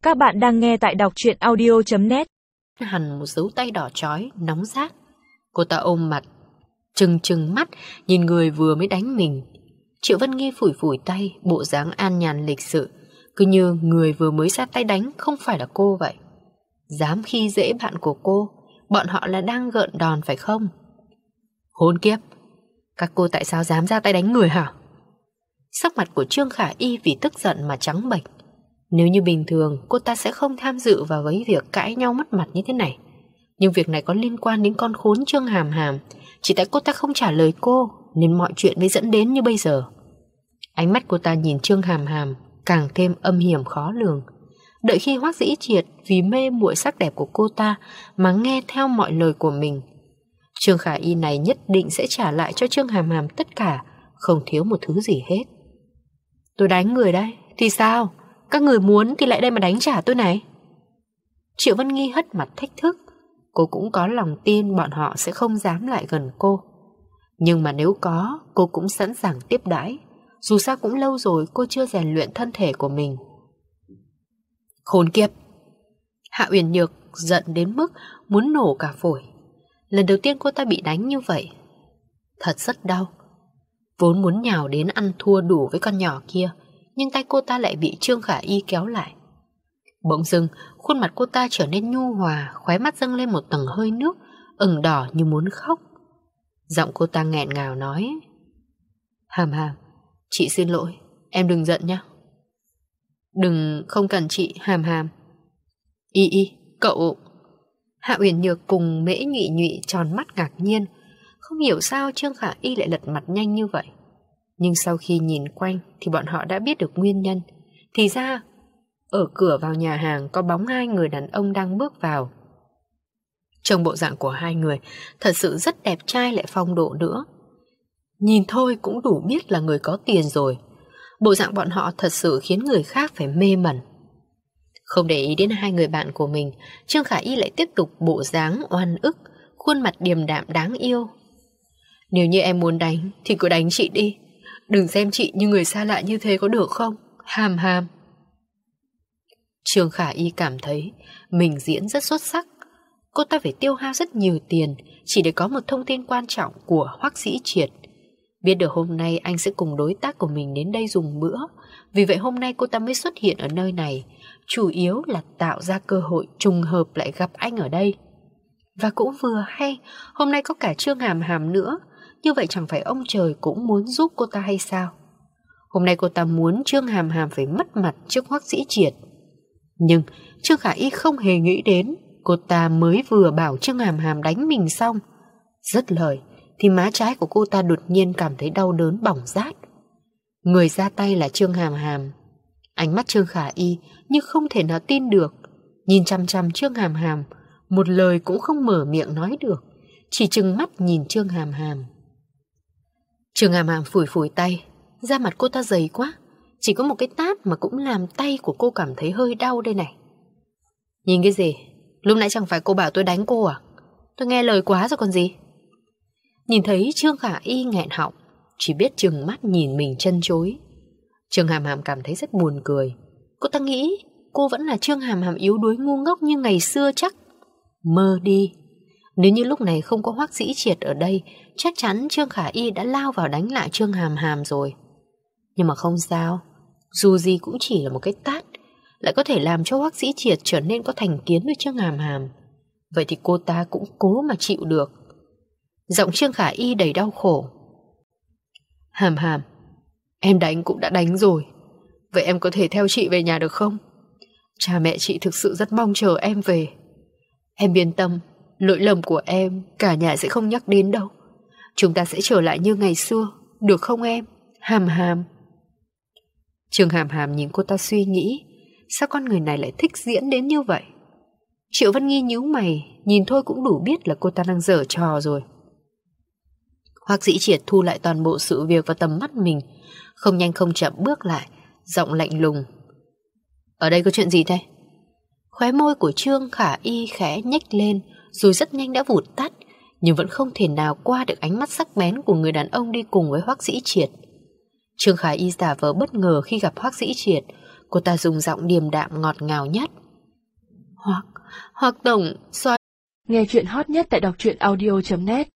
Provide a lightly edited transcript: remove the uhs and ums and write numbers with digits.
Các bạn đang nghe tại đọc truyện audio.net. Hằn một dấu tay đỏ chói, nóng rát. Cô ta ôm mặt, trừng mắt, nhìn người vừa mới đánh mình. Triệu Vân Nghi phủi phủi tay, bộ dáng an nhàn lịch sự, cứ như người vừa mới ra tay đánh không phải là cô vậy. Dám khi dễ bạn của cô, bọn họ là đang gợn đòn phải không? Khốn kiếp, các cô tại sao dám ra tay đánh người hả? Sắc mặt của Trương Khả Y vì tức giận mà trắng bệch. Nếu như bình thường cô ta sẽ không tham dự vào với việc cãi nhau mất mặt như thế này. Nhưng việc này có liên quan đến con khốn Trương Hàm Hàm. Chỉ tại cô ta không trả lời cô nên mọi chuyện mới dẫn đến như bây giờ. Ánh mắt cô ta nhìn Trương Hàm Hàm càng thêm âm hiểm khó lường. Đợi khi Hoắc Dĩ Triệt vì mê muội sắc đẹp của cô ta mà nghe theo mọi lời của mình, Trương Khả Y này nhất định sẽ trả lại cho Trương Hàm Hàm tất cả, không thiếu một thứ gì hết. Tôi đánh người đây, thì sao? Các người muốn thì lại đây mà đánh trả tôi này. Triệu Vân Nghi hất mặt thách thức. Cô cũng có lòng tin bọn họ sẽ không dám lại gần cô. Nhưng mà nếu có, cô cũng sẵn sàng tiếp đãi. Dù sao cũng lâu rồi cô chưa rèn luyện thân thể của mình. Khốn kiếp! Hạ Uyển Nhược giận đến mức muốn nổ cả phổi. Lần đầu tiên cô ta bị đánh như vậy, thật rất đau. Vốn muốn nhào đến ăn thua đủ với con nhỏ kia, nhưng tay cô ta lại bị Trương Khả Y kéo lại. Bỗng dưng, khuôn mặt cô ta trở nên nhu hòa, khóe mắt dâng lên một tầng hơi nước, ửng đỏ như muốn khóc. Giọng cô ta nghẹn ngào nói: Hàm Hàm, chị xin lỗi, em đừng giận nhé. Đừng, không cần chị, Hàm Hàm. Y, cậu... Hạ Uyển Nhược cùng Mễ Nhụy Nhụy tròn mắt ngạc nhiên. Không hiểu sao Trương Khả Y lại lật mặt nhanh như vậy. Nhưng sau khi nhìn quanh thì bọn họ đã biết được nguyên nhân. Thì ra, ở cửa vào nhà hàng có bóng hai người đàn ông đang bước vào. Trông bộ dạng của hai người thật sự rất đẹp trai lại phong độ nữa. Nhìn thôi cũng đủ biết là người có tiền rồi. Bộ dạng bọn họ thật sự khiến người khác phải mê mẩn. Không để ý đến hai người bạn của mình, Trương Khả Y lại tiếp tục bộ dáng oan ức, khuôn mặt điềm đạm đáng yêu. Nếu như em muốn đánh thì cứ đánh chị đi. Đừng xem chị như người xa lạ như thế có được không, Hàm Hàm. Trương Khả Y cảm thấy mình diễn rất xuất sắc. Cô ta phải tiêu hao rất nhiều tiền chỉ để có một thông tin quan trọng của Hoắc Dĩ Triệt. Biết được hôm nay anh sẽ cùng đối tác của mình đến đây dùng bữa. Vì vậy hôm nay cô ta mới xuất hiện ở nơi này, chủ yếu là tạo ra cơ hội trùng hợp lại gặp anh ở đây. Và cũng vừa hay, hôm nay có cả Trương Hàm Hàm nữa. Như vậy chẳng phải ông trời cũng muốn giúp cô ta hay sao? Hôm nay cô ta muốn Trương Hàm Hàm phải mất mặt trước Hoắc Dĩ Triệt. Nhưng Trương Khả Y không hề nghĩ đến cô ta mới vừa bảo Trương Hàm Hàm đánh mình xong. Dứt lời thì má trái của cô ta đột nhiên cảm thấy đau đớn bỏng rát. Người ra tay là Trương Hàm Hàm. Ánh mắt Trương Khả Y như không thể nào tin được, nhìn chằm chằm Trương Hàm Hàm, một lời cũng không mở miệng nói được, chỉ trừng mắt nhìn Trương Hàm Hàm. Trương Hàm Hàm phủi phủi tay, da mặt cô ta dày quá, chỉ có một cái tát mà cũng làm tay của cô cảm thấy hơi đau đây này. Nhìn cái gì? Lúc nãy chẳng phải cô bảo tôi đánh cô à? Tôi nghe lời quá rồi còn gì. Nhìn thấy Trương Khả Y nghẹn họng, chỉ biết trừng mắt nhìn mình chân chối. Trương Hàm Hàm cảm thấy rất buồn cười. Cô ta nghĩ cô vẫn là Trương Hàm Hàm yếu đuối ngu ngốc như ngày xưa chắc. Mơ đi. Nếu như lúc này không có Hoắc Dĩ Triệt ở đây, chắc chắn Trương Khả Y đã lao vào đánh lại Trương Hàm Hàm rồi. Nhưng mà không sao, dù gì cũng chỉ là một cái tát, lại có thể làm cho Hoắc Dĩ Triệt trở nên có thành kiến với Trương Hàm Hàm. Vậy thì cô ta cũng cố mà chịu được. Giọng Trương Khả Y đầy đau khổ. Hàm Hàm, em đánh cũng đã đánh rồi. Vậy em có thể theo chị về nhà được không? Cha mẹ chị thực sự rất mong chờ em về. Em yên tâm, lỗi lầm của em cả nhà sẽ không nhắc đến đâu. Chúng ta sẽ trở lại như ngày xưa, được không em? Hàm Hàm. Trương Hàm Hàm nhìn cô ta suy nghĩ, sao con người này lại thích diễn đến như vậy? Triệu Vân Nghi nhíu mày, nhìn thôi cũng đủ biết là cô ta đang giở trò rồi. Hoắc Dĩ Triệt thu lại toàn bộ sự việc vào tầm mắt mình, không nhanh không chậm bước lại, giọng lạnh lùng. Ở đây có chuyện gì thế? Khóe môi của Trương Khả Y khẽ nhếch lên, rồi rất nhanh đã vụt tắt, nhưng vẫn không thể nào qua được ánh mắt sắc bén của người đàn ông đi cùng với Hoắc Dĩ Triệt. Trương Khả Y giả vờ bất ngờ khi gặp Hoắc Dĩ Triệt, Cô ta dùng giọng điềm đạm ngọt ngào nhất. Hoặc tổng, xoa. Nghe chuyện hot nhất tại đọc truyện audio.net